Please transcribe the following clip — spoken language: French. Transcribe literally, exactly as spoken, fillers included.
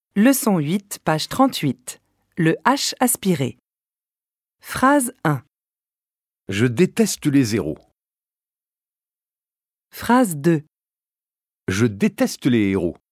Leçon huit, page trente-huit. Le H aspiré. Phrase un. Je déteste les zéros. Phrase deux. Je déteste les héros.